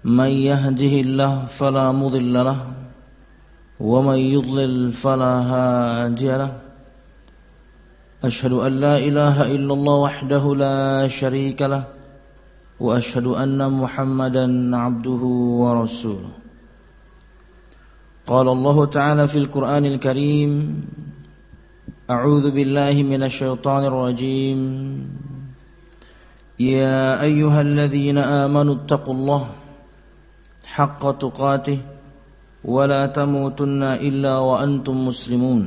من يهده الله فلا مضل له ومن يضلل فلا هادي له أشهد أن لا إله إلا الله وحده لا شريك له وأشهد أن محمدا عبده ورسوله قال الله تعالى في القرآن الكريم أعوذ بالله من الشيطان الرجيم يا أيها الذين آمنوا اتقوا الله حق تقاته ولا تموتن إلا وأنتم مسلمون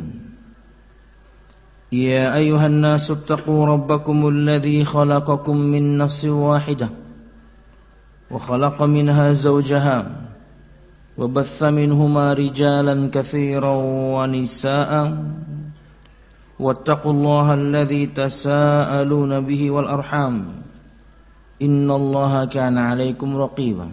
يا أيها الناس اتقوا ربكم الذي خلقكم من نفس واحدة وخلق منها زوجها وبث منهما رجالا كثيرا ونساء واتقوا الله الذي تساءلون به والأرحام إن الله كان عليكم رقيبا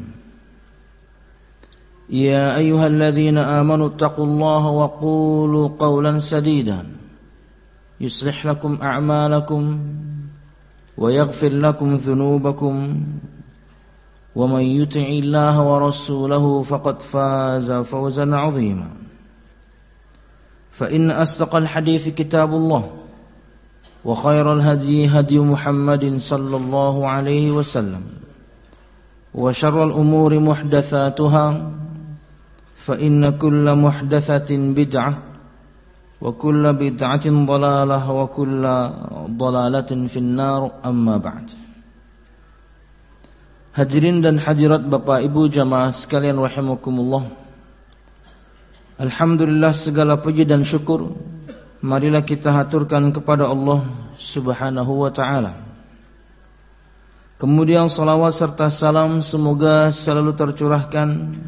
يا أيها الذين آمنوا اتقوا الله وقولوا قولا سديدا يصلح لكم أعمالكم ويغفر لكم ذنوبكم ومن يطع الله ورسوله فقد فاز فوزا عظيما فإن أصدق الحديث كتاب الله وخير الهدي هدي محمد صلى الله عليه وسلم وشر الأمور محدثاتها فإن كل محدثة بدعة وكل بدعة ضلالة وكل ضلالة في النار أما بعد. Hadirin dan hadirat Bapak Ibu jamaah sekalian rahimakumullah. Alhamdulillah, segala puji dan syukur marilah kita haturkan kepada Allah Subhanahu wa ta'ala. Kemudian salawat serta salam semoga selalu tercurahkan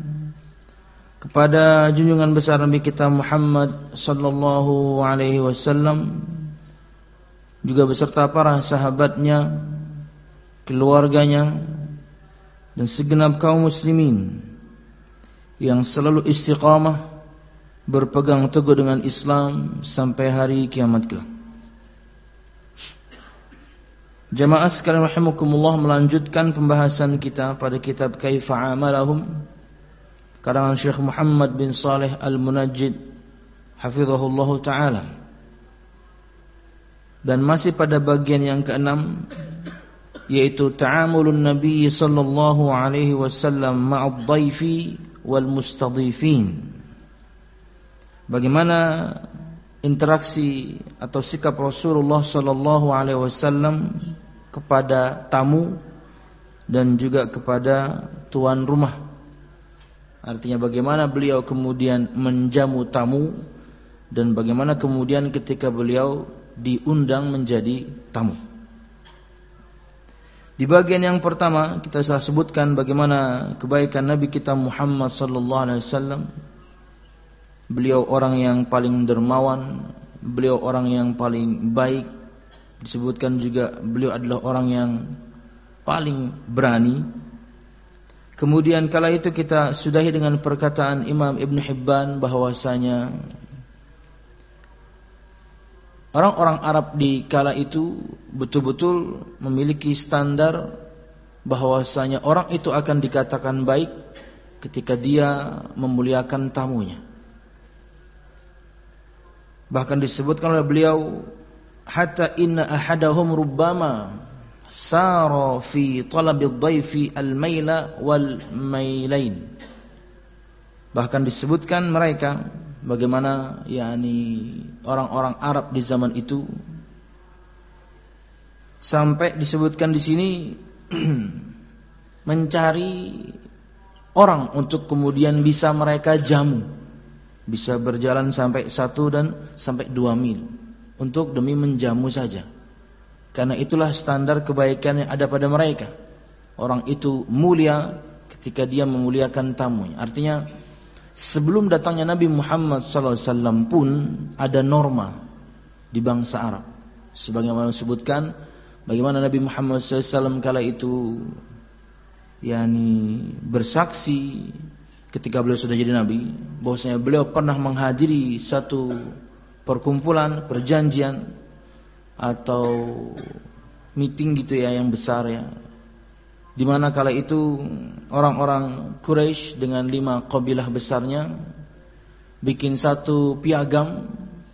kepada junjungan besar Nabi kita Muhammad sallallahu alaihi wasallam, juga beserta para sahabatnya, keluarganya, dan segenap kaum muslimin yang selalu istiqamah berpegang teguh dengan Islam sampai hari kiamat kelak. Jamaah sekalian rahimakumullah, melanjutkan pembahasan kita pada kitab Kaifa Amalahum karangan Syekh Muhammad bin Saleh Al-Munajjid hafizahullah ta'ala, dan masih pada bagian yang keenam, yaitu ta'amulun Nabi sallallahu alaihi wasallam ma'ad dhaifi wal mustadhifin. Bagaimana interaksi atau sikap Rasulullah sallallahu alaihi wasallam kepada tamu dan juga kepada tuan rumah. Artinya bagaimana beliau kemudian menjamu tamu dan bagaimana kemudian ketika beliau diundang menjadi tamu. Di bagian yang pertama kita sudah sebutkan bagaimana kebaikan Nabi kita Muhammad sallallahu alaihi wasallam. Beliau orang yang paling dermawan, beliau orang yang paling baik. Disebutkan juga beliau adalah orang yang paling berani. Kemudian kala itu kita sudahi dengan perkataan Imam Ibn Hibban bahwasanya orang-orang Arab di kala itu betul-betul memiliki standar bahwasanya orang itu akan dikatakan baik ketika dia memuliakan tamunya. Bahkan disebutkan oleh beliau, hatta inna ahadahum rubbama sara fi talabid dhaifi al-maila wal mailain. Bahkan disebutkan mereka bagaimana orang-orang Arab di zaman itu sampai disebutkan di sini mencari orang untuk kemudian bisa mereka jamu, bisa berjalan sampai 1 dan sampai 2 mil untuk demi menjamu saja. Karena itulah standar kebaikan yang ada pada mereka. Orang itu mulia ketika dia memuliakan tamunya. Artinya sebelum datangnya Nabi Muhammad SAW pun ada norma di bangsa Arab. Sebagaimana disebutkan bagaimana Nabi Muhammad SAW kala itu bersaksi ketika beliau sudah jadi Nabi, bahwasanya beliau pernah menghadiri satu perkumpulan, perjanjian atau meeting gitu ya yang besar ya, di mana kala itu orang-orang Quraisy dengan 5 kabilah besarnya bikin satu piagam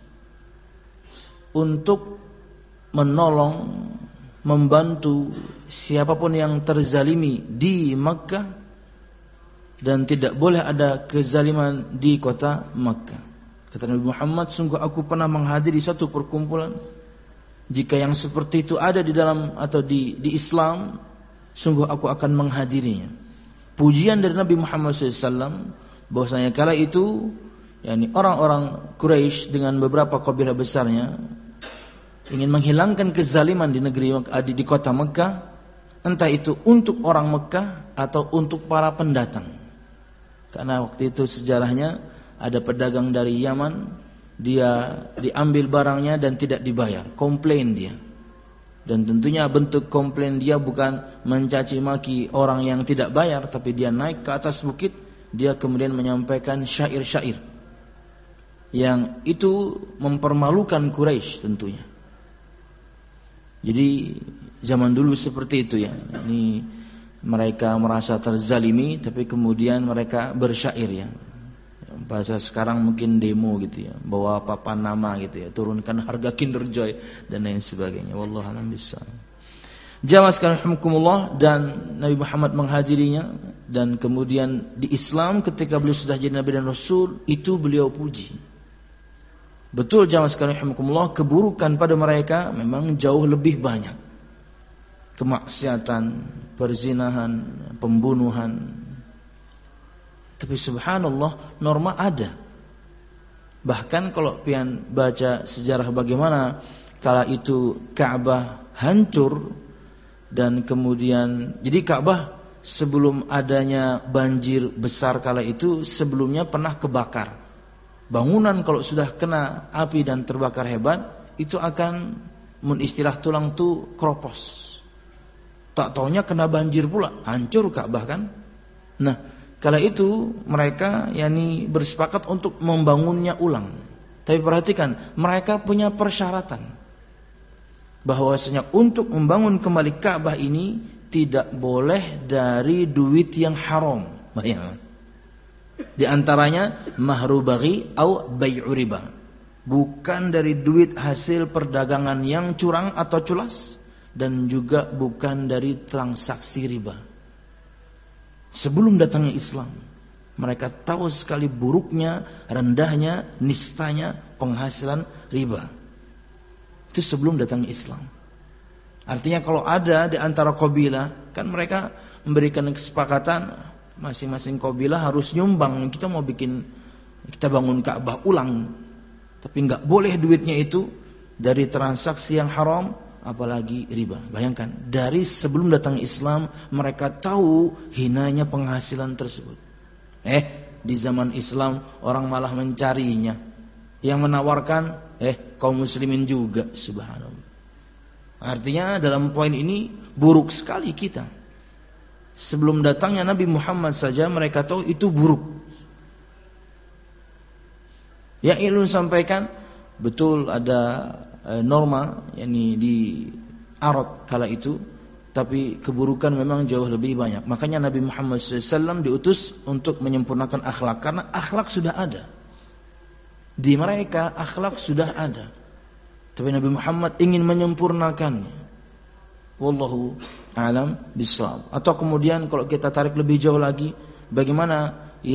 untuk menolong, membantu siapapun yang terzalimi di Makkah, dan tidak boleh ada kezaliman di kota Makkah. Kata Nabi Muhammad, sungguh aku pernah menghadiri satu perkumpulan, jika yang seperti itu ada di dalam atau di Islam, sungguh aku akan menghadirinya. Pujian dari Nabi Muhammad SAW bahwasanya kala itu, yakni orang-orang Quraisy dengan beberapa kabilah besarnya ingin menghilangkan kezaliman di negeri di kota Mekah, entah itu untuk orang Mekah atau untuk para pendatang. Karena waktu itu sejarahnya ada pedagang dari Yaman, dia diambil barangnya dan tidak dibayar, komplain dia. Dan tentunya bentuk komplain dia bukan mencaci maki orang yang tidak bayar, tapi dia naik ke atas bukit, dia kemudian menyampaikan syair-syair yang itu mempermalukan Quraisy tentunya. Jadi zaman dulu seperti itu ya. Ini mereka merasa terzalimi, tapi kemudian mereka bersyair ya. Bahasa sekarang mungkin demo gitu ya, bawa papan nama gitu ya, turunkan harga Kinder Joy dan lain sebagainya. Wallahu a'lam bishawab. Jamaah sekalian rahimakumullah, dan Nabi Muhammad menghadirinya, dan kemudian di Islam ketika beliau sudah jadi Nabi dan Rasul, itu beliau puji. Betul jamaah sekalian rahimakumullah, keburukan pada mereka memang jauh lebih banyak. Kemaksiatan, perzinahan, pembunuhan. Tapi subhanallah, norma ada. Bahkan kalau pian baca sejarah bagaimana kala itu Ka'bah hancur, dan kemudian jadi Ka'bah sebelum adanya banjir besar kala itu sebelumnya pernah kebakar. Bangunan kalau sudah kena api dan terbakar hebat, itu akan istilah tulang tu kropos. Tak taunya kena banjir pula, hancur Ka'bah kan. Nah, kala itu mereka bersepakat untuk membangunnya ulang. Tapi perhatikan, mereka punya persyaratan bahwasanya untuk membangun kembali Ka'bah ini tidak boleh dari duit yang haram. Bayangkan. Di antaranya mahru baghi atau bai'u riba. Bukan dari duit hasil perdagangan yang curang atau culas, dan juga bukan dari transaksi riba. Sebelum datangnya Islam, mereka tahu sekali buruknya, rendahnya, nistanya penghasilan riba. Itu sebelum datangnya Islam. Artinya kalau ada di antara kabilah, kan mereka memberikan kesepakatan, masing-masing kabilah harus nyumbang, kita mau kita bangun Ka'bah ulang. Tapi enggak boleh duitnya itu dari transaksi yang haram, apalagi riba. Bayangkan, dari sebelum datang Islam mereka tahu hinanya penghasilan tersebut. Di zaman Islam orang malah mencarinya. Yang menawarkan kaum muslimin juga, subhanallah. Artinya dalam poin ini buruk sekali kita. Sebelum datangnya Nabi Muhammad saja mereka tahu itu buruk. Yang ingin sampaikan, betul ada norma di Arab kala itu, tapi keburukan memang jauh lebih banyak. Makanya Nabi Muhammad SAW diutus untuk menyempurnakan akhlak, karena akhlak sudah ada di mereka, akhlak sudah ada, tapi Nabi Muhammad ingin menyempurnakannya. Wallahu a'lam bishawab. Atau kemudian kalau kita tarik lebih jauh lagi, bagaimana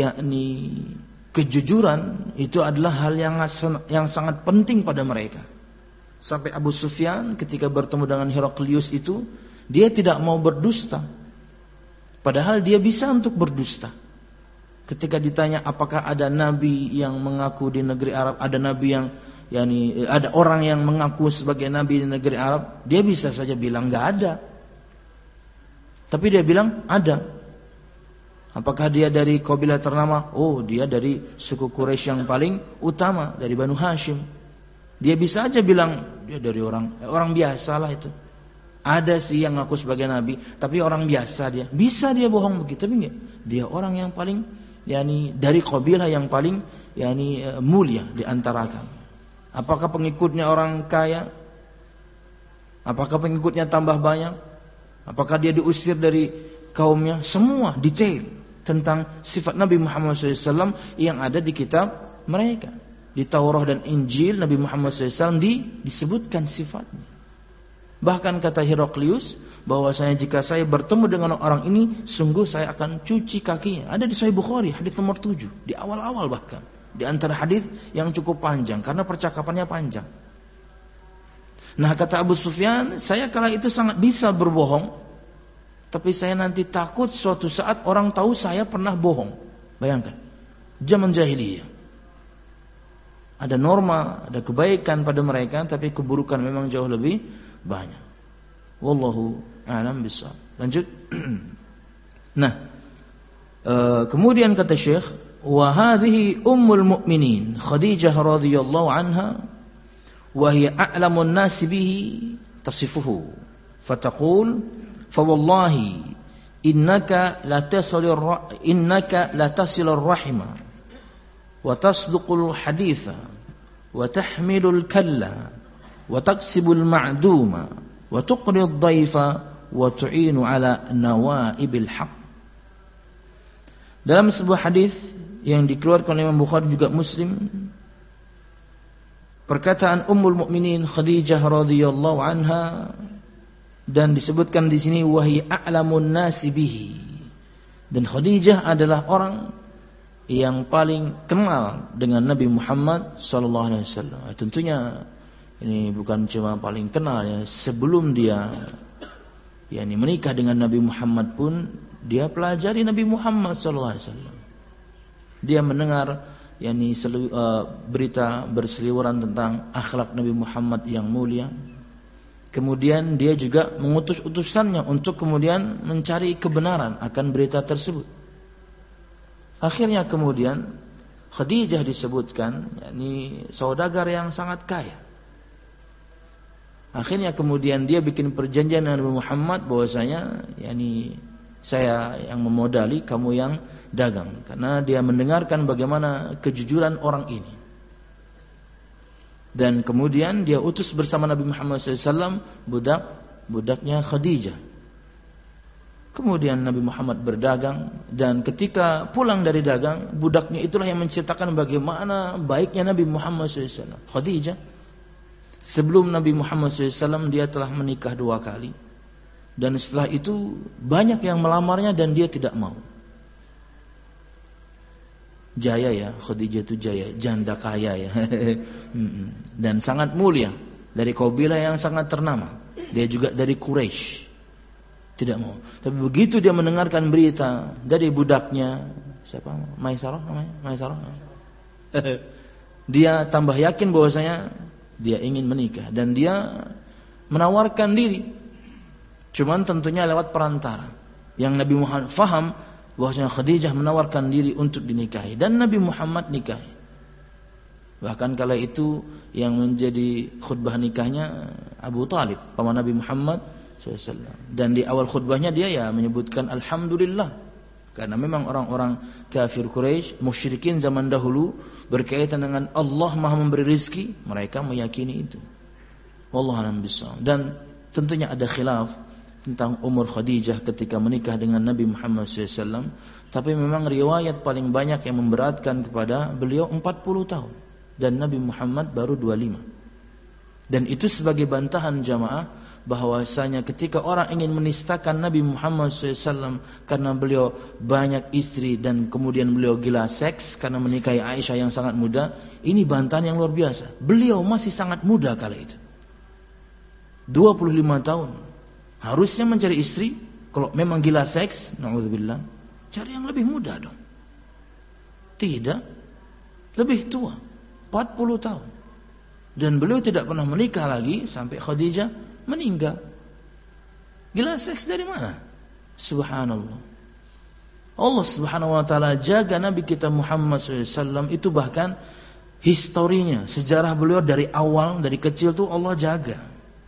kejujuran itu adalah hal yang sangat penting pada mereka. Sampai Abu Sufyan ketika bertemu dengan Heraklius itu, dia tidak mau berdusta. Padahal dia bisa untuk berdusta. Ketika ditanya apakah ada nabi yang mengaku di negeri Arab, ada nabi yang ada orang yang mengaku sebagai nabi di negeri Arab, dia bisa saja bilang enggak ada. Tapi dia bilang ada. Apakah dia dari kabilah ternama? Oh, dia dari suku Quraisy yang paling utama, dari Banu Hashim. Dia bisa aja bilang dia dari orang biasa lah itu. Ada sih yang ngaku sebagai nabi, tapi orang biasa dia. Bisa dia bohong begitu, tapi enggak. Dia orang yang paling dari kabilah yang paling mulia di antara kami. Apakah pengikutnya orang kaya? Apakah pengikutnya tambah banyak? Apakah dia diusir dari kaumnya, semua detail tentang sifat Nabi Muhammad SAW yang ada di kitab mereka. Di Taurat dan Injil Nabi Muhammad SAW disebutkan sifatnya. Bahkan kata Heraklius, bahwasanya jika saya bertemu dengan orang ini, sungguh saya akan cuci kakinya. Ada di Sahih Bukhari, hadis nomor 7, di awal-awal bahkan. Di antara hadis yang cukup panjang karena percakapannya panjang. Nah, kata Abu Sufyan, saya kala itu sangat bisa berbohong, tapi saya nanti takut suatu saat orang tahu saya pernah bohong. Bayangkan, zaman jahiliyah. Ada norma, ada kebaikan pada mereka, tapi keburukan memang jauh lebih banyak. Wallahu a'lam bishawab. Lanjut. Nah, kemudian kata Syekh, wa hadhihi ummul mu'minin Khadijah radhiyallahu anha wa hiya a'lamun nas bihi tasifuhu fataqul fa wallahi innaka la tasilur rahima wa tasduqul haditha wa tahmilul kalla wa taksibul ma'duma wa tuqrid dhaifa wa tu'inu ala nawaibil haq. Dalam sebuah hadis yang dikeluarkan oleh Imam Bukhari juga Muslim, perkataan Ummul Mukminin Khadijah radhiyallahu anha, dan disebutkan di sini wahai a'lamun nasi bihi, dan Khadijah adalah orang yang paling kenal dengan Nabi Muhammad sallallahu alaihi wasallam. Tentunya ini bukan cuma paling kenal ya, sebelum dia menikah dengan Nabi Muhammad pun dia pelajari Nabi Muhammad sallallahu alaihi wasallam. Dia mendengar berita berseliweran tentang akhlak Nabi Muhammad yang mulia. Kemudian dia juga mengutus utusannya untuk kemudian mencari kebenaran akan berita tersebut. Akhirnya kemudian Khadijah disebutkan saudagar yang sangat kaya. Akhirnya kemudian dia bikin perjanjian dengan Nabi Muhammad bahwasanya saya yang memodali, kamu yang dagang. Karena dia mendengarkan bagaimana kejujuran orang ini. Dan kemudian dia utus bersama Nabi Muhammad SAW budaknya Khadijah. Kemudian Nabi Muhammad berdagang, dan ketika pulang dari dagang, budaknya itulah yang menceritakan bagaimana baiknya Nabi Muhammad SAW. Khadijah, sebelum Nabi Muhammad SAW dia telah menikah 2 kali. Dan setelah itu banyak yang melamarnya dan dia tidak mau. Jaya ya, Khadijah itu jaya, janda kaya ya. Dan sangat mulia, dari kabilah yang sangat ternama. Dia juga dari Quraisy. Tidak mau. Tapi begitu dia mendengarkan berita dari budaknya, siapa? Maisarah namanya? Maisarah. Dia tambah yakin bahwasanya dia ingin menikah dan dia menawarkan diri. Cuman tentunya lewat perantara. Yang Nabi Muhammad faham bahwasanya Khadijah menawarkan diri untuk dinikahi dan Nabi Muhammad nikahi. Bahkan kala itu yang menjadi khutbah nikahnya Abu Talib, paman Nabi Muhammad SAW. Dan di awal khutbahnya dia menyebutkan Alhamdulillah, karena memang orang-orang kafir Quraisy, musyrikin zaman dahulu berkaitan dengan Allah Maha memberi rizki, mereka meyakini itu. Wallahu a'lam bishawab. Dan tentunya ada khilaf tentang umur Khadijah ketika menikah dengan Nabi Muhammad SAW. Tapi memang riwayat paling banyak yang memberatkan kepada beliau 40 tahun dan Nabi Muhammad baru 25. Dan itu sebagai bantahan jamaah bahwasanya ketika orang ingin menistakan Nabi Muhammad SAW karena beliau banyak istri dan kemudian beliau gila seks karena menikahi Aisyah yang sangat muda, ini bantahan yang luar biasa. Beliau masih sangat muda kala itu, 25 tahun. Harusnya mencari istri, kalau memang gila seks, na'udzubillah, cari yang lebih muda dong. Tidak, lebih tua, 40 tahun. Dan beliau tidak pernah menikah lagi sampai Khadijah meninggal. Gila seks dari mana? Subhanallah. Allah Subhanahu wa taala jaga Nabi kita Muhammad SAW itu, bahkan historinya, sejarah beliau dari awal, dari kecil tuh Allah jaga.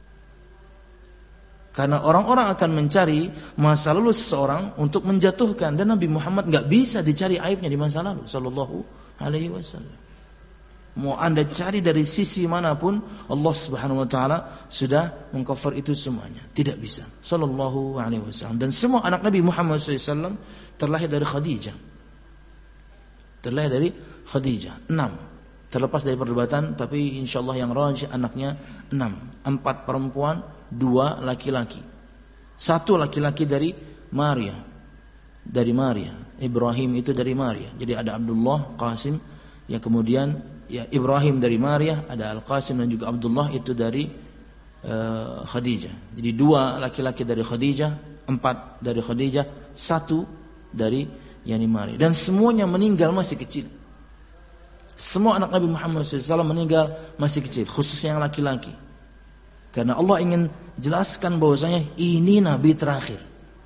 Karena orang-orang akan mencari masa lalu seseorang untuk menjatuhkan, dan Nabi Muhammad enggak bisa dicari aibnya di masa lalu sallallahu alaihi wasallam. Mau Anda cari dari sisi manapun, Allah Subhanahu wa taala sudah mengcover itu semuanya. Tidak bisa. Sallallahu alaihi wasallam. Dan semua anak Nabi Muhammad SAW terlahir dari Khadijah. Terlahir dari Khadijah. 6. Terlepas dari perdebatan, tapi insyaallah yang rajih anaknya 6. 4 perempuan, 2 laki-laki. 1 laki-laki dari Maria. Dari Maria. Ibrahim itu dari Maria. Jadi ada Abdullah, Qasim, yang kemudian ya Ibrahim dari Maria, ada Al-Qasim dan juga Abdullah itu dari Khadijah. Jadi 2 laki-laki dari Khadijah, 4 dari Khadijah, 1 dari yani Maria. Dan semuanya meninggal masih kecil. Semua anak Nabi Muhammad SAW meninggal masih kecil, khususnya yang laki-laki. Karena Allah ingin jelaskan bahwasanya ini Nabi terakhir.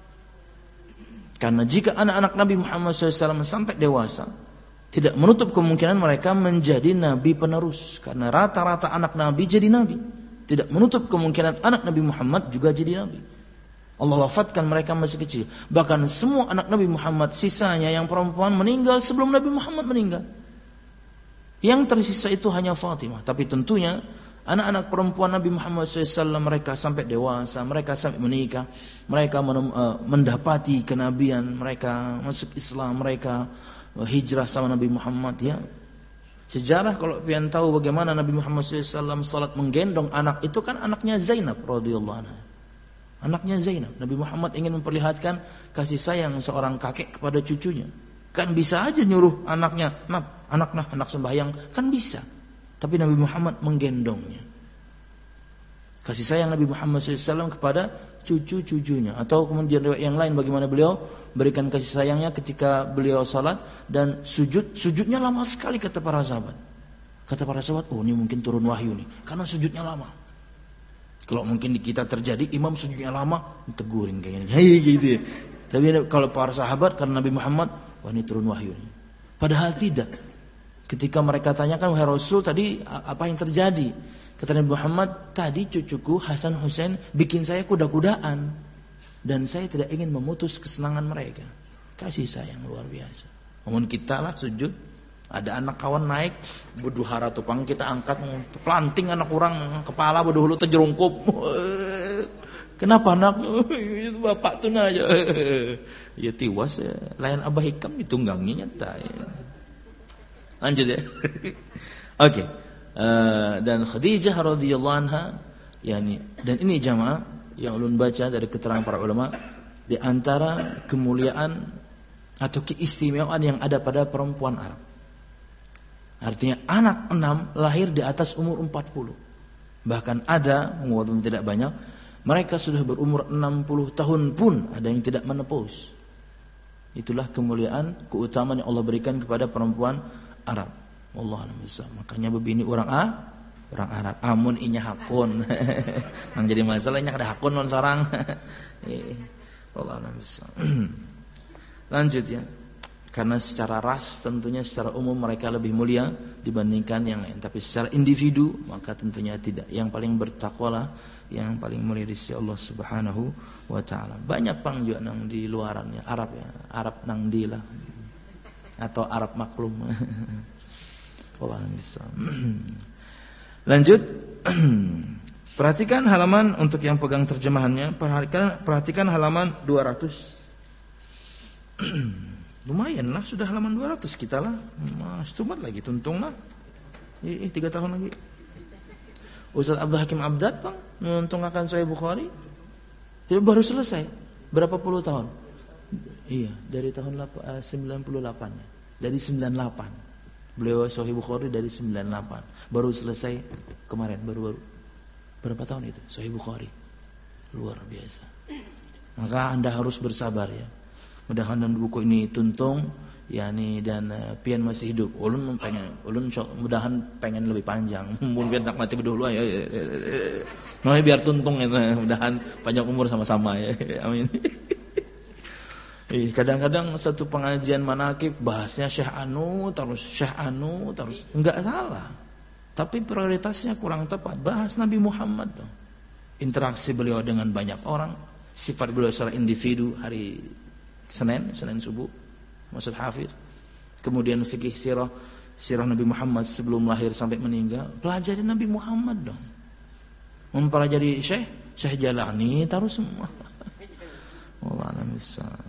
Karena jika anak-anak Nabi Muhammad SAW sampai dewasa, tidak menutup kemungkinan mereka menjadi nabi penerus. Karena rata-rata anak nabi jadi nabi. Tidak menutup kemungkinan anak Nabi Muhammad juga jadi nabi. Allah wafatkan mereka masih kecil. Bahkan semua anak Nabi Muhammad sisanya yang perempuan meninggal sebelum Nabi Muhammad meninggal. Yang tersisa itu hanya Fatimah. Tapi tentunya anak-anak perempuan Nabi Muhammad SAW mereka sampai dewasa, mereka sampai menikah, mereka mendapati kenabian, mereka masuk Islam, mereka hijrah sama Nabi Muhammad ya. Sejarah kalau kalian tahu bagaimana Nabi Muhammad SAW salat menggendong anak itu kan anaknya Zainab radhiyallahu anha. Anaknya Zainab. Nabi Muhammad ingin memperlihatkan kasih sayang seorang kakek kepada cucunya. Kan bisa aja nyuruh anaknya, anak sembahyang, kan bisa. Tapi Nabi Muhammad menggendongnya. Kasih sayang Nabi Muhammad SAW kepada cucu-cucunya. Atau kemudian riwayat yang lain bagaimana beliau berikan kasih sayangnya ketika beliau salat dan sujudnya lama sekali kata para sahabat. Kata para sahabat, oh ini mungkin turun wahyu nih, karena sujudnya lama. Kalau mungkin di kita terjadi imam sujudnya lama, tegurin kayaknya. Hei gitu. Tapi kalau para sahabat karena Nabi Muhammad, wah ini turun wahyu nih. Padahal tidak. Ketika mereka tanyakan, wahai Rasul tadi apa yang terjadi? Kata Nabi Muhammad, tadi cucuku Hasan Husain bikin saya kuda-kudaan. Dan saya tidak ingin memutus kesenangan mereka. Kasih sayang luar biasa. Namun kita lah sujud, ada anak kawan naik, berduhara tupang kita angkat, planting anak orang, kepala berduhulu terjerungkup. Kenapa anak? Itu bapak tuh aja. Ya tiwas ya. Lain Abah Hikam ditunggangi nyata ya. Lanjut ya. Oke. Dan Khadijah radhiyallahu anha, yani, dan ini jamaah yang ulun baca dari keterangan para ulama, di antara kemuliaan atau keistimewaan yang ada pada perempuan Arab. Artinya anak 6 lahir di atas umur 40. Bahkan ada, walaupun tidak banyak, mereka sudah berumur 60 tahun pun ada yang tidak menepus. Itulah kemuliaan, keutamaan yang Allah berikan kepada perempuan Arab. Allah alhamdulillah. Makanya begini orang Arab. Amun inya hakun. Nang jadi masalahnya ada hakun non sarang. Allah alhamdulillah. Lanjut ya. Karena secara ras tentunya secara umum mereka lebih mulia dibandingkan yang lain. Tapi secara individu maka tentunya tidak. Yang paling bertakwalah, yang paling mulia di sisi Allah Subhanahu wa taala. Banyak pang juga nang di luarannya Arab ya. Arab nang di lah. Atau Arab maklum. Allah bisa. Lanjut. Perhatikan halaman untuk yang pegang terjemahannya. Perhatikan halaman 200. Lumayan lah sudah halaman 200 kita lah. Mas tumat lagi tuntung lah. 3 tahun lagi. Ustaz Abdul Hakim Abdad bang menguntungkan Sahih Bukhari. Ya, baru selesai. Berapa puluh tahun? Iya, dari tahun 98-nya. Dari 98. Beliau Sahih Bukhari dari 98. Baru selesai kemarin, baru. Berapa tahun itu? Sahih Bukhari. Luar biasa. Maka Anda harus bersabar ya. Mudah-mudahan buku ini tuntung yani dan pian masih hidup. Ulun mudahan pengen lebih panjang. Mungkin nak mati berdua ya. Nah, biar tuntung ya. Mudahan panjang umur sama-sama ya. Amin. Kadang-kadang satu pengajian manaqib bahasnya Syekh Anu terus. Enggak salah. Tapi prioritasnya kurang tepat. Bahas Nabi Muhammad dong. Interaksi beliau dengan banyak orang, sifat beliau secara individu Senin subuh, maksud Hafiz. Kemudian fikih sirah sirah Nabi Muhammad sebelum lahir sampai meninggal, pelajari Nabi Muhammad dong. Mempelajari Syekh Jalani taruh semua. Wallah alam bissawab.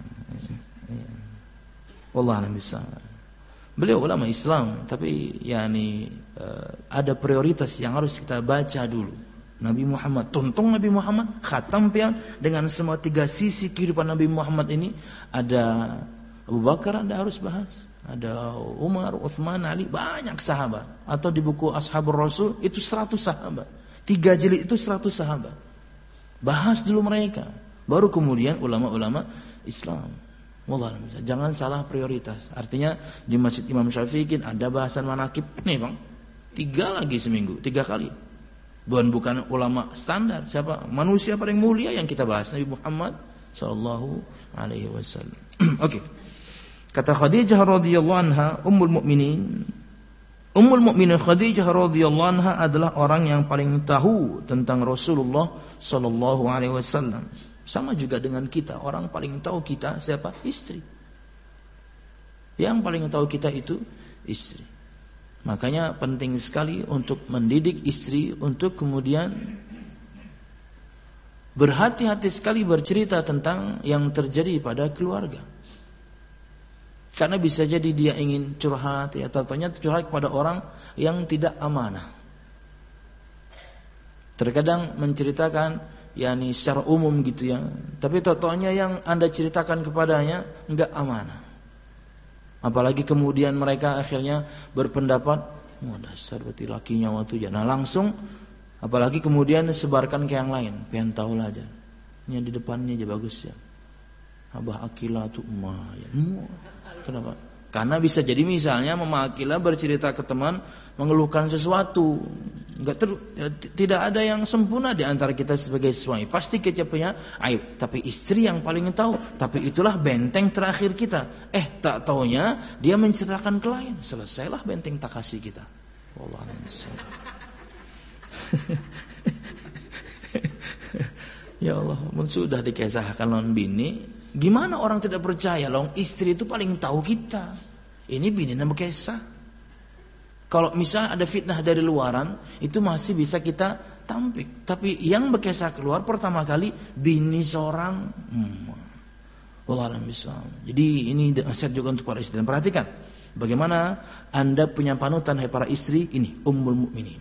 Wallah alam bissawab. Beliau ulama Islam, tapi ada prioritas yang harus kita baca dulu. Nabi Muhammad, tonton Nabi Muhammad, khatam pian dengan semua 3 sisi kehidupan Nabi Muhammad ini. Ada Abu Bakar, Anda harus bahas. Ada Umar, Uthman, Ali, banyak sahabat. Atau di buku Ashabur Rasul itu 100 sahabat. 3 jilid itu 100 sahabat. Bahas dulu mereka. Baru kemudian ulama-ulama Islam. Wallah, jangan salah prioritas. Artinya di Masjid Imam Syafi'i ada bahasan manaqib nih Bang. 3 lagi seminggu, 3 kali. Bukan ulama standar. Siapa? Manusia paling mulia yang kita bahas, Nabi Muhammad sallallahu alaihi wasallam. Oke. Kata Khadijah radhiyallahu anha, Ummul Mukminin Khadijah radhiyallahu anha adalah orang yang paling tahu tentang Rasulullah sallallahu alaihi wasallam. Sama juga dengan kita, orang paling tahu kita siapa? Istri. Yang paling tahu kita itu istri. Makanya penting sekali untuk mendidik istri untuk kemudian berhati-hati sekali bercerita tentang yang terjadi pada keluarga. Karena bisa jadi dia ingin curhat, ya tentunya curhat kepada orang yang tidak amanah. Terkadang menceritakan secara umum gitu ya, tapi totonya yang Anda ceritakan kepadanya enggak amanah. Apalagi kemudian mereka akhirnya berpendapat, dasar berarti lakinya waktu ya. Nah langsung, apalagi kemudian sebarkan ke yang lain, pengen tahu lah aja. Ini di depannya aja bagus ya. Abah Akila tuh emak ya. Kenapa? Karena bisa jadi misalnya Mama Akila bercerita ke teman mengeluhkan sesuatu. Tidak ada yang sempurna di antara kita sebagai suami. Pasti kita punya aib. Tapi istri yang paling tahu. Tapi itulah benteng terakhir kita. Tak taunya dia menceritakan ke lain. Selesailah benteng takasih kita. Wallah ya Allah, sudah dikisahkan lawan bini. Gimana orang tidak percaya? Long istri itu paling tahu kita. Ini bini nama kisah. Kalau misalnya ada fitnah dari luaran, itu masih bisa kita tampik. Tapi yang berkisah keluar pertama kali bini seorang. Wallah alam bissawab. Jadi ini nasihat juga untuk para istri. Dan perhatikan bagaimana Anda punya panutan hai para istri ini, Ummul Mukminin.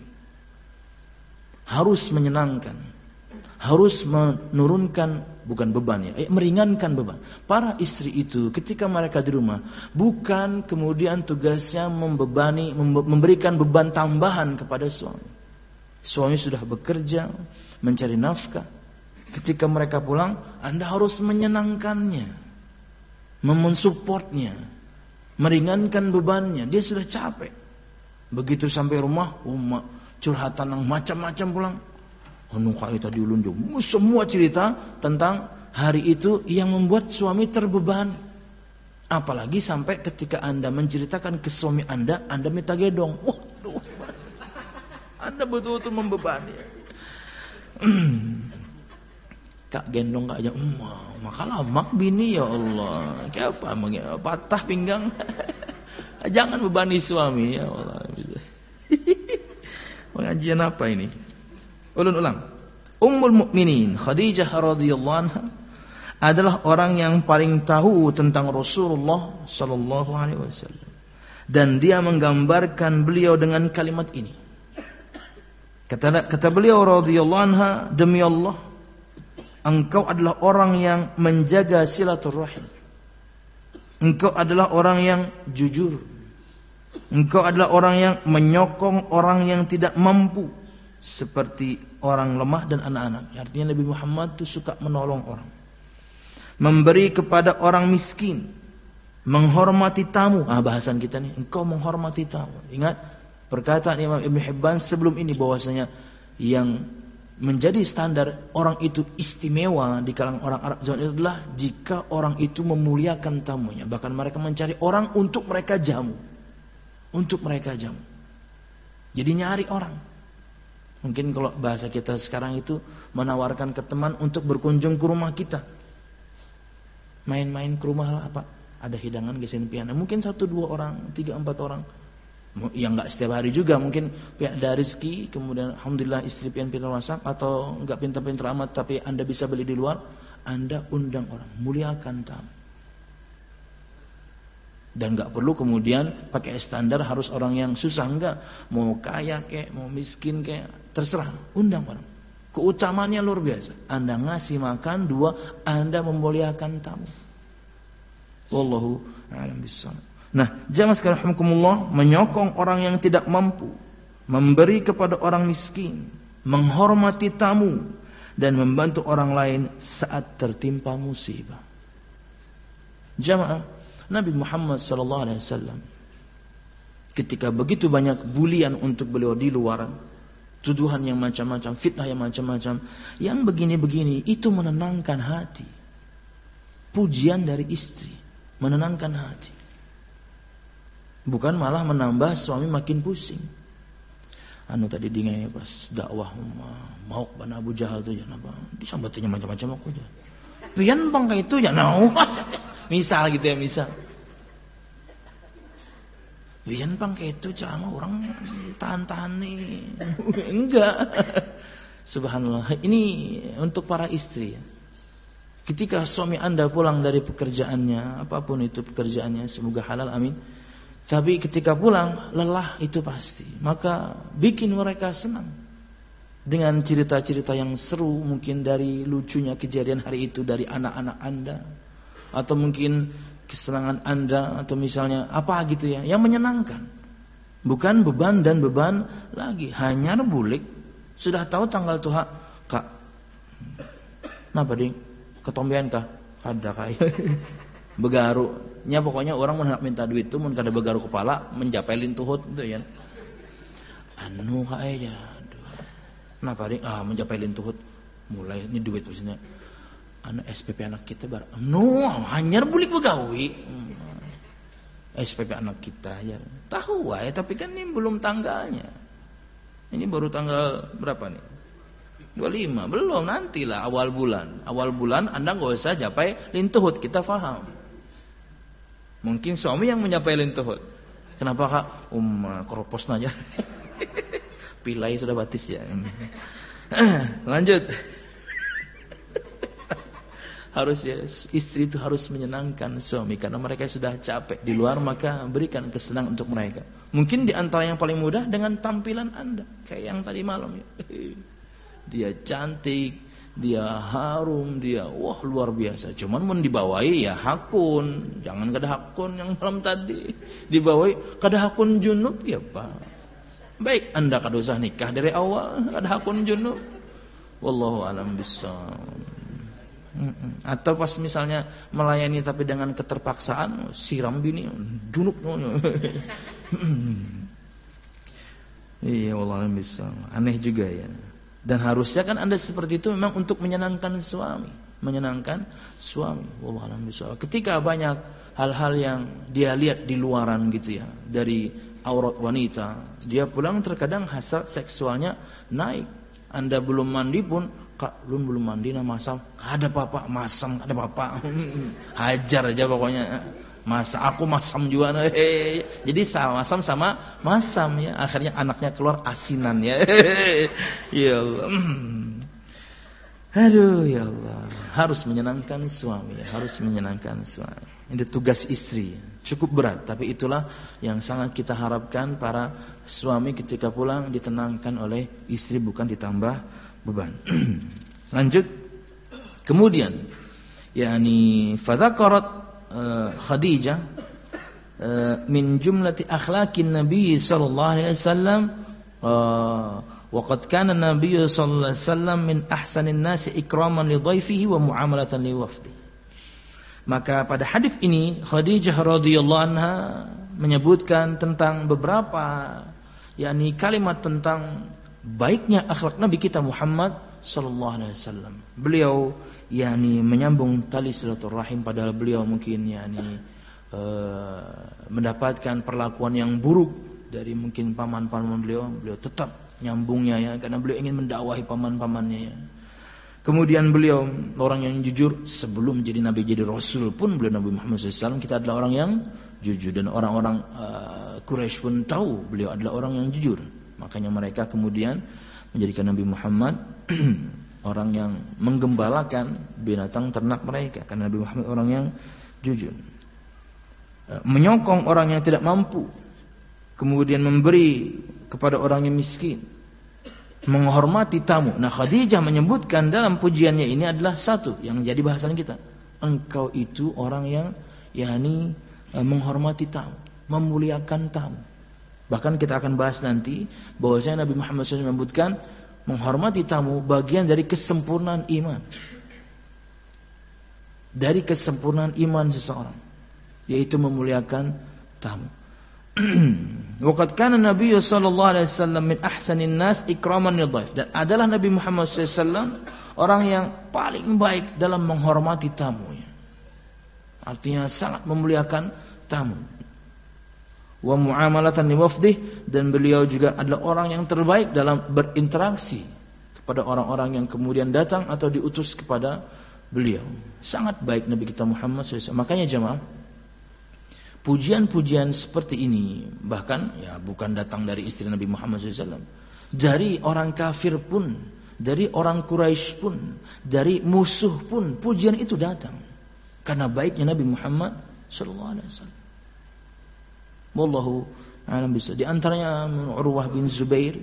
Harus menyenangkan, harus menurunkan bukan beban ya, meringankan beban. Para istri itu ketika mereka di rumah bukan kemudian tugasnya memberikan beban tambahan kepada suami. Suami sudah bekerja, mencari nafkah. Ketika mereka pulang, Anda harus menyenangkannya, mensupportnya, meringankan bebannya. Dia sudah capek. Begitu sampai rumah, curhatan yang macam-macam pulang. Tadi ulun semua cerita tentang hari itu yang membuat suami terbebani. Apalagi sampai ketika Anda menceritakan ke suami Anda minta gedong. Waduh, Anda betul-betul membebani. Kak gendong kak aja, makalah mak bini ya Allah. Kayak apa? Patah pinggang. Jangan bebani suami ya Allah. Pengajian apa ini? Ulang. Ummul Mukminin Khadijah radhiyallahu anha adalah orang yang paling tahu tentang Rasulullah sallallahu alaihi wasallam. Dan dia menggambarkan beliau dengan kalimat ini. Kata beliau radhiyallahu anha, demi Allah, engkau adalah orang yang menjaga silaturahim. Engkau adalah orang yang jujur. Engkau adalah orang yang menyokong orang yang tidak mampu, seperti orang lemah dan anak-anak. Artinya Nabi Muhammad itu suka menolong orang, memberi kepada orang miskin, menghormati tamu. Bahasan kita nih, engkau menghormati tamu. Ingat perkataan Imam Ibn Hibban sebelum ini bahwasanya yang menjadi standar orang itu istimewa di kalangan orang Arab zaman itu adalah jika orang itu memuliakan tamunya. Bahkan mereka mencari orang untuk mereka jamu. Jadi nyari orang. Mungkin kalau bahasa kita sekarang itu menawarkan ke teman untuk berkunjung ke rumah kita. Main-main ke rumah lah, apa? Ada hidangan gesin piana. Mungkin 1, 2 orang, 3, 4 orang. Yang enggak setiap hari juga, mungkin ada rezeki, kemudian alhamdulillah istri pintar masak, atau enggak pintar-pintar amat tapi Anda bisa beli di luar, Anda undang orang, muliakan tamu. Dan enggak perlu kemudian pakai standar harus orang yang susah, enggak. Mau kaya kayak, mau miskin kayak, terserah, undang orang. Keutamaannya luar biasa. Anda ngasih makan, 2, Anda memuliakan tamu. Wallahu a'lam bishawab. Nah, jangan sekali rahmatullah menyokong orang yang tidak mampu, memberi kepada orang miskin, menghormati tamu, dan membantu orang lain saat tertimpa musibah. Jamaah, Nabi Muhammad SAW ketika begitu banyak bulian untuk beliau di luaran, tuduhan yang macam-macam, fitnah yang macam-macam, yang begini-begini itu menenangkan hati. Pujian dari istri menenangkan hati. Bukan malah menambah suami makin pusing. Anu tadi dingai pas dakwah mau bana Abu Jahal tuh ya napa disambatinya macam-macam aku aja. Pian bang kayak itu ya nau. Misal gitu ya, misal. Pian bang kayak itu ceramah orang tahan-tahan nih. Enggak. Subhanallah. Ini untuk para istri ya. Ketika suami Anda pulang dari pekerjaannya, apapun itu pekerjaannya, semoga halal amin. Tapi ketika pulang lelah itu pasti. Maka bikin mereka senang dengan cerita-cerita yang seru, mungkin dari lucunya kejadian hari itu dari anak-anak Anda, atau mungkin kesenangan Anda, atau misalnya apa gitu ya, yang menyenangkan. Bukan beban dan beban lagi. Hanya bulik. Sudah tahu tanggal tuha, Kak. Napa ding? Ketombean kah? Ada kayak begaru. Nya pokoknya orang mau minta duit tuh mun kada begaru kepala menjapelin tuhut gitu ya. Anu kae ya. Napa ring? Menjapelin tuhut. Mulai ini duit maksudnya. Anu SPP anak kita bar. Hanyar bulik begawi. SPP anak kita ya. Tahu wae tapi kan ini belum tanggalnya. Ini baru tanggal berapa nih? 25. Belum, nantilah awal bulan. Awal bulan Anda enggak usah japai lintuhut, kita faham. Mungkin suami yang menyapai lintuhut. Kenapa Kak? Keropos nanya. Pilai sudah batis ya. Lanjut. Harus ya, istri itu harus menyenangkan suami karena mereka sudah capek di luar, maka berikan kesenangan untuk mereka. Mungkin di antara yang paling mudah dengan tampilan Anda, kayak yang tadi malam ya. Dia cantik, dia harum, dia wah luar biasa. Cuman mau dibawai ya hakun, jangan kada hakun yang malam tadi. Dibawai kada hakun junub ya Pak. Baik Anda kada usah nikah dari awal, kada hakun junub. Wallahu alam bissawab. Atau pas misalnya melayani tapi dengan keterpaksaan, siram bini junub. Iya wallahu alam bissawab. Aneh juga ya. Dan harusnya kan Anda seperti itu memang untuk menyenangkan suami, menyenangkan suami. Wallahu a'lam bishawab. Ketika banyak hal-hal yang dia lihat di luaran gitu ya, dari aurat wanita, dia pulang terkadang hasrat seksualnya naik. Anda belum mandi pun, Kak, belum mandi nah masam. Ada apa-apa, masam, ada apa-apa. Hajar aja pokoknya. Masa aku masam juga. Jadi masam sama masam ya. Akhirnya anaknya keluar asinan ya. Ya Allah. Aduh ya Allah. Harus menyenangkan suami ya. Harus menyenangkan suami. Ini tugas istri. Cukup berat, tapi itulah yang sangat kita harapkan para suami ketika pulang ditenangkan oleh istri, bukan ditambah beban. Lanjut. Kemudian yakni fadzakarat Khadijah min jumlati akhlaqin Nabi sallallahu alaihi wasallam wa qad kana Nabi sallallahu alaihi wasallam min ahsanin nasi ikraman li dhaifihi wa muamalatan li wafdi. Maka pada hadis ini Khadijah radhiyallahu anha menyebutkan tentang beberapa yakni kalimat tentang baiknya akhlak Nabi kita Muhammad sallallahu alaihi wasallam. Beliau yakni menyambung tali silaturahim, padahal beliau mungkin yakni mendapatkan perlakuan yang buruk dari mungkin paman-paman beliau tetap nyambungnya ya, karena beliau ingin mendakwahi paman-pamannya ya. Kemudian beliau orang yang jujur, sebelum jadi nabi jadi rasul pun beliau Nabi Muhammad SAW kita adalah orang yang jujur, dan orang-orang Quraisy pun tahu beliau adalah orang yang jujur. Makanya mereka kemudian menjadikan Nabi Muhammad orang yang menggembalakan binatang ternak mereka, karena Nabi Muhammad orang yang jujur. Menyokong orang yang tidak mampu, kemudian memberi kepada orang yang miskin, menghormati tamu. Nah, Khadijah menyebutkan dalam pujiannya ini adalah satu yang jadi bahasan kita. Engkau itu orang yang menghormati tamu, memuliakan tamu. Bahkan kita akan bahas nanti bahwasanya Nabi Muhammad SAW menyebutkan menghormati tamu bagian dari kesempurnaan iman. Dari kesempurnaan iman seseorang, yaitu memuliakan tamu. Waqad kana Nabi sallallahu alaihi wasallam min ahsanin nas ikraman lidhaif. Dan adalah Nabi Muhammad SAW orang yang paling baik dalam menghormati tamunya. Artinya sangat memuliakan tamu. Wa muamalatan li wafdih, dan beliau juga adalah orang yang terbaik dalam berinteraksi kepada orang-orang yang kemudian datang atau diutus kepada beliau. Sangat baik Nabi kita Muhammad SAW. Makanya jemaah, pujian-pujian seperti ini bahkan bukan datang dari istri Nabi Muhammad SAW, dari orang kafir pun, dari orang Quraisy pun, dari musuh pun pujian itu datang karena baiknya Nabi Muhammad SAW. Wallahu a'lam bishawab. Di antaranya Urwah bin Zubair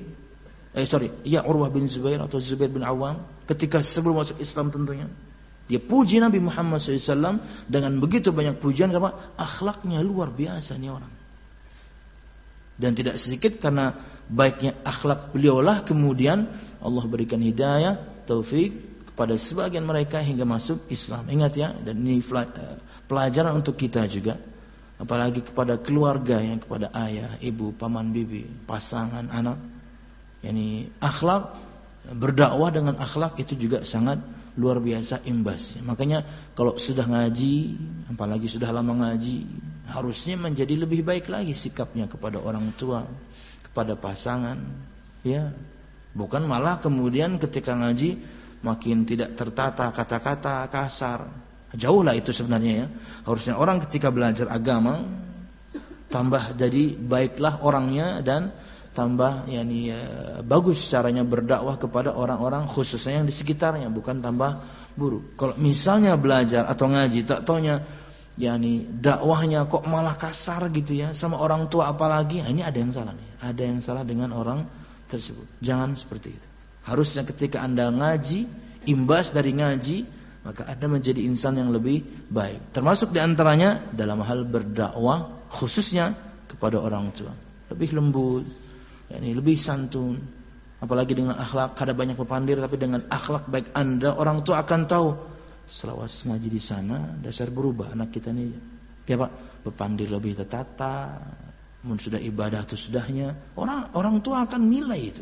atau Zubair bin Awam, ketika sebelum masuk Islam tentunya dia puji Nabi Muhammad SAW dengan begitu banyak pujian karena akhlaknya luar biasa nih orang. Dan tidak sedikit karena baiknya akhlak beliaulah kemudian Allah berikan hidayah, taufik kepada sebagian mereka hingga masuk Islam. Ingat ya, dan ini pelajaran untuk kita juga. Apalagi kepada keluarga, yang kepada ayah, ibu, paman, bibi, pasangan, anak. Akhlak, berdakwah dengan akhlak itu juga sangat luar biasa imbasnya. Makanya kalau sudah ngaji, apalagi sudah lama ngaji, harusnya menjadi lebih baik lagi sikapnya kepada orang tua, kepada pasangan, ya. Bukan malah kemudian ketika ngaji makin tidak tertata, kata-kata kasar. Jauhlah itu sebenarnya ya. Harusnya orang ketika belajar agama tambah jadi baiklah orangnya dan tambah bagus caranya berdakwah kepada orang-orang khususnya yang di sekitarnya, bukan tambah buruk. Kalau misalnya belajar atau ngaji tak taunya dakwahnya kok malah kasar gitu ya sama orang tua apalagi, ini ada yang salah nih. Ada yang salah dengan orang tersebut. Jangan seperti itu. Harusnya ketika Anda ngaji, imbas dari ngaji, maka Anda menjadi insan yang lebih baik. Termasuk di antaranya dalam hal berdakwah khususnya kepada orang tua. Lebih lembut, lebih santun, apalagi dengan akhlak. Kada banyak pepandir, tapi dengan akhlak baik Anda, orang tua akan tahu. Selawas ngaji di sana, dasar berubah anak kita nih. Ya Pak, pepandir lebih tertata, sudah ibadah atau sudahnya. Orang tua akan nilai itu.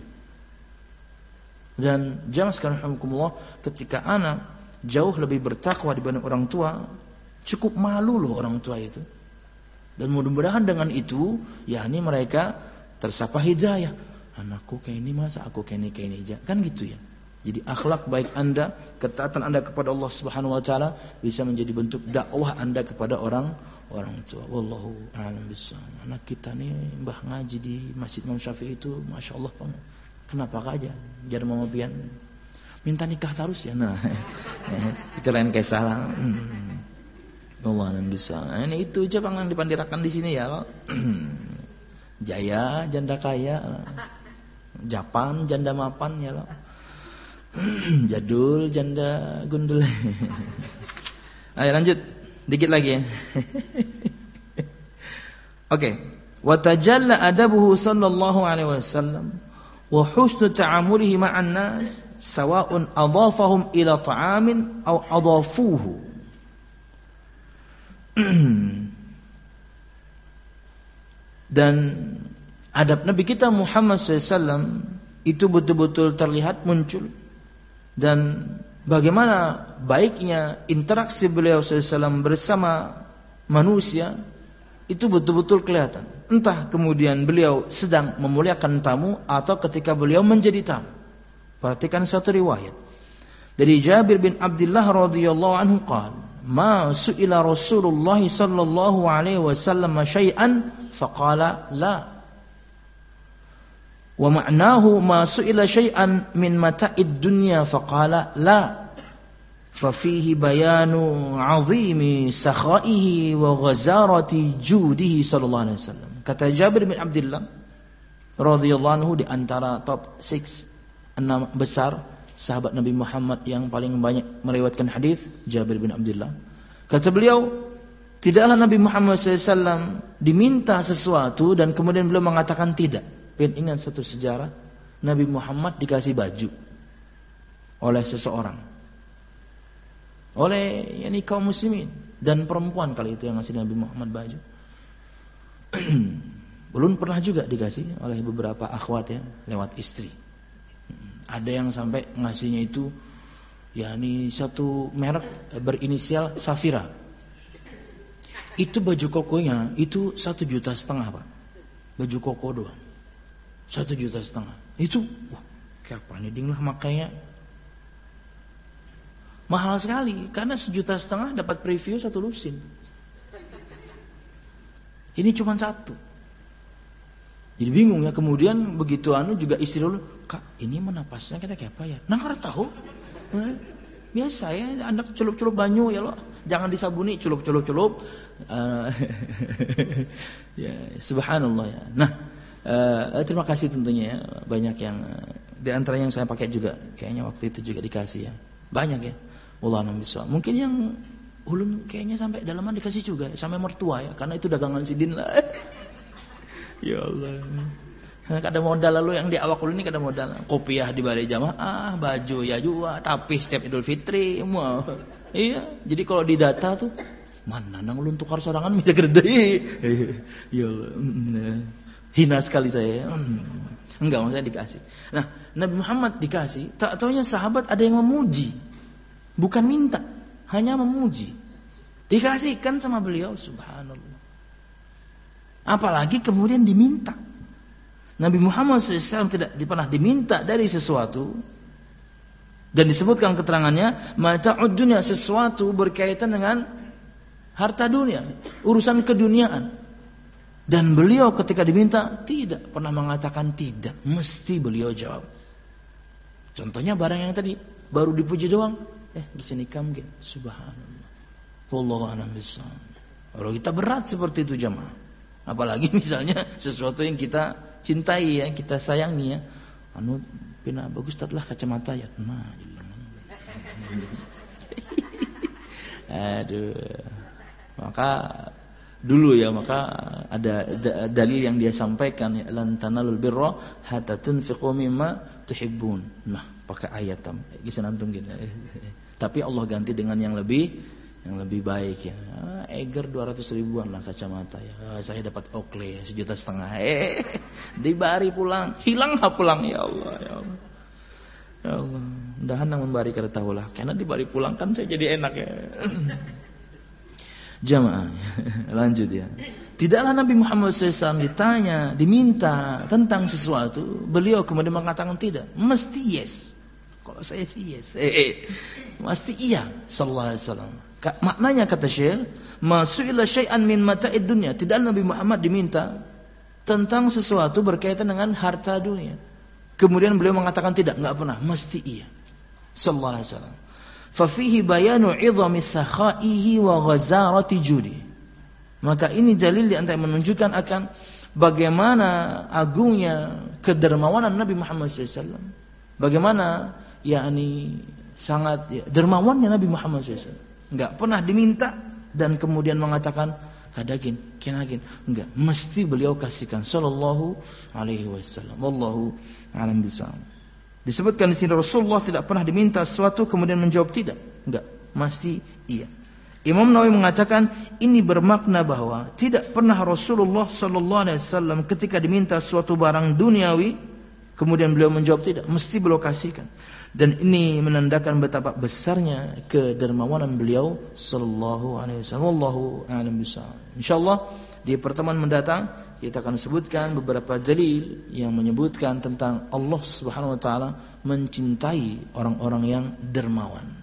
Dan jangan sekarang alhamdulillah, ketika anak jauh lebih bertakwa dibanding orang tua, cukup malu loh orang tua itu. Dan mudah-mudahan dengan itu, mereka tersapa hidayah. Anakku kayak ini, masa aku kayak ini kan gitu ya. Jadi akhlak baik Anda, ketaatan Anda kepada Allah Subhanahu wa taala bisa menjadi bentuk dakwah Anda kepada orang tua. Wallahu a'lam bishawab. Anak kita nih mbah ngaji di Masjid Imam Syafi'i itu masyaallah banget. Kenapa aja? Jar mama pian minta nikah terus ya. Nah, itu lain kisah lah. Allah a'lam bishawab. Ini itu aja Bang yang dipandirakan di sini ya. Jaya janda kaya, Japan janda mapan ya loh. Jadul janda gundul. Ayo lanjut dikit lagi ya. Oke. Wa tajalla adabuhu sallallahu alaihi wasallam wa husnu ta'amulihi ma'an nas sawa'un adafahum ila ta'amin aw adafuhu. Dan adab Nabi kita Muhammad SAW itu betul-betul terlihat muncul. Dan bagaimana baiknya interaksi beliau SAW bersama manusia itu betul-betul kelihatan. Entah kemudian beliau sedang memuliakan tamu atau ketika beliau menjadi tamu. Perhatikan satu riwayat dari Jabir bin Abdullah radhiyallahu anhu qala, ma su'ila Rasulullah sallallahu alaihi wasallam syai'an faqala la. Wa ma'nahu ma su'ila syai'an min mata'id dunya faqala la. Fa fihi bayanu 'azimi sakhaihi wa ghazarati judihi sallallahu alaihi wasallam. Kata Jabir bin Abdullah radhiyallahu anhu, di antara top 6 6 besar sahabat Nabi Muhammad yang paling banyak meriwayatkan hadis, Jabir bin Abdullah. Kata beliau, tidaklah Nabi Muhammad SAW diminta sesuatu dan kemudian beliau mengatakan tidak. Pengen ingat satu sejarah, Nabi Muhammad dikasih baju oleh seseorang, oleh kaum muslimin dan perempuan kali itu yang ngasih Nabi Muhammad baju. Belum pernah juga dikasih oleh beberapa akhwat ya, lewat istri. Ada yang sampai ngasihnya itu satu merek berinisial Safira. Itu baju kokonya itu 1,5 juta Pak. Baju koko doang 1,5 juta. Itu kapan ini lah makanya mahal sekali, karena 1,5 juta dapat preview 1 lusin. Ini cuma 1. Jadi bingung ya. Kemudian begitu juga istri dulu, Kak, ini menapasnya kita kayak apa ya? Nggak tahu. Biasa ya, anak celup-celup banyu ya loh. Jangan disabuni, celup-celup. Ya, subhanallah ya. Nah, terima kasih tentunya ya. Banyak yang di antara yang saya pakai juga kayaknya waktu itu juga dikasih ya. Banyak ya. Wallahu a'lam bishawab. Mungkin yang ulun kayaknya sampai dalaman dikasih juga, sampai mertua ya, karena itu dagangan sidin lah. Ya Allah. Kada modal lalu yang di awak ulun ini kada modal. Kopiah di balai jamaah, baju ya juga, tapi setiap Idul Fitri mau. Iya, jadi kalau di data tuh mana nang ulun tukar sorangan minta gede. Ya Allah. Hina sekali saya. Enggak, maksudnya dikasih. Nah, Nabi Muhammad dikasih, tak taunya sahabat ada yang memuji. Bukan minta, hanya memuji. Dikasihkan sama beliau, subhanallah. Apalagi kemudian diminta. Nabi Muhammad SAW tidak pernah diminta dari sesuatu. Dan disebutkan keterangannya, mata'ud dunya, sesuatu berkaitan dengan harta dunia, urusan keduniaan. Dan beliau ketika diminta tidak pernah mengatakan tidak, mesti beliau jawab. Contohnya barang yang tadi baru dipuji doang, di nikam gitu. Subhanallah. Wallahu a'lam bishawab. Kalau kita berat seperti itu jamaah, apalagi misalnya sesuatu yang kita cintai ya, kita sayangi ya. Pina bagus tatlah kacamata ya. Aduh. Maka ada dalil yang dia sampaikan, lan tanalul birra hatta tunfiqu mimma tuhibbun. Nah, pakai ayat kisah antum gini. Tapi Allah ganti dengan yang lebih baik ya. Eger 200 ribuan lah kacamata ya. Saya dapat Oakley 1,5 juta. Dibari pulang, hilang pulang ya Allah ya Allah. Ya Allah, mudahan nang membari kada tahu lah. Karena dibari pulang kan saya jadi enak ya. Jamaah, lanjut ya. Tidaklah Nabi Muhammad SAW diminta tentang sesuatu, beliau kemudian mengatakan tidak. Mesti yes. Kalau saya sih yes. Mesti iya. Sallallahu alaihi wasallam. Maknanya kata Syekh, masu'ila syai'an min mata'id dunya. Tidaklah Nabi Muhammad diminta tentang sesuatu berkaitan dengan harta dunia. Kemudian beliau mengatakan tidak, enggak pernah. Mesti iya. Sallallahu alaihi wasallam. Fafihi bayanu 'idhami sakhaihi wa ghazarati judi. Maka ini dalil di antara menunjukkan akan bagaimana agungnya kedermawanan Nabi Muhammad SAW. Bagaimana sangat dermawannya Nabi Muhammad SAW. Enggak pernah diminta dan kemudian mengatakan kadagin, kinagin. Enggak, mesti beliau kasihkan sallallahu alaihi wasallam. Wallahu a'lam bishawab. Disebutkan di sini Rasulullah tidak pernah diminta sesuatu kemudian menjawab tidak. Enggak, mesti iya. Imam Nawawi mengatakan ini bermakna bahwa tidak pernah Rasulullah sallallahu alaihi wasallam ketika diminta suatu barang duniawi kemudian beliau menjawab tidak, mesti beliau kasihkan. Dan ini menandakan betapa besarnya kedermawanan beliau sallallahu alaihi wasallam. Wallahu a'lam bishawab. Insyaallah di pertemuan mendatang kita akan sebutkan beberapa dalil yang menyebutkan tentang Allah Subhanahu wa taala mencintai orang-orang yang dermawan.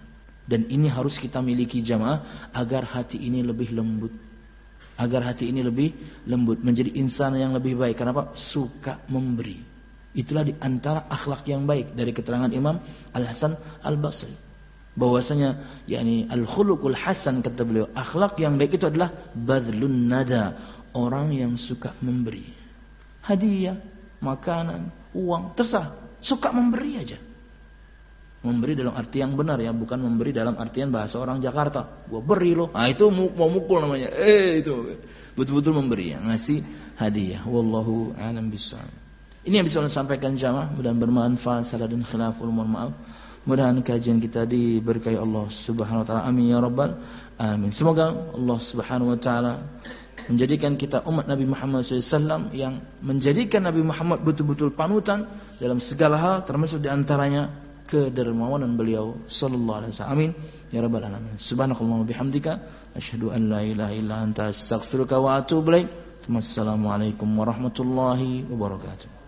Dan ini harus kita miliki jamaah agar hati ini lebih lembut. Agar hati ini lebih lembut, menjadi insan yang lebih baik. Kenapa? Suka memberi. Itulah di antara akhlak yang baik dari keterangan Imam Al-Hasan Al-Basri. Bahwasanya yakni al-khuluqul hasan, kata beliau, akhlak yang baik itu adalah badlun nada, orang yang suka memberi. Hadiah, makanan, uang, terserah, suka memberi aja. Memberi dalam arti yang benar ya, bukan memberi dalam artian bahasa orang Jakarta. Gua beri loh. Ah itu mau mukul namanya. Itu betul-betul memberi ya, ngasih hadiah. Wallahu a'lam bishawab. Ini yang bisa saya sampaikan jamaah, mudah-mudahan bermanfaat. Salah dan khilaful, mohon maaf. Mudah-mudahan kajian kita diberkahi Allah Subhanahu wa taala. Amin ya rabbal alamin. Semoga Allah Subhanahu wa taala menjadikan kita umat Nabi Muhammad SAW yang menjadikan Nabi Muhammad betul-betul panutan dalam segala hal, termasuk diantaranya kedermawanan beliau sallallahu alaihi wasallam. Amin ya rabbal alamin. Subhanakallahumma bihamdika asyhadu an la ilaha illa anta astaghfiruka wa atubu ilaik. Wassalamualaikum warahmatullahi wabarakatuh.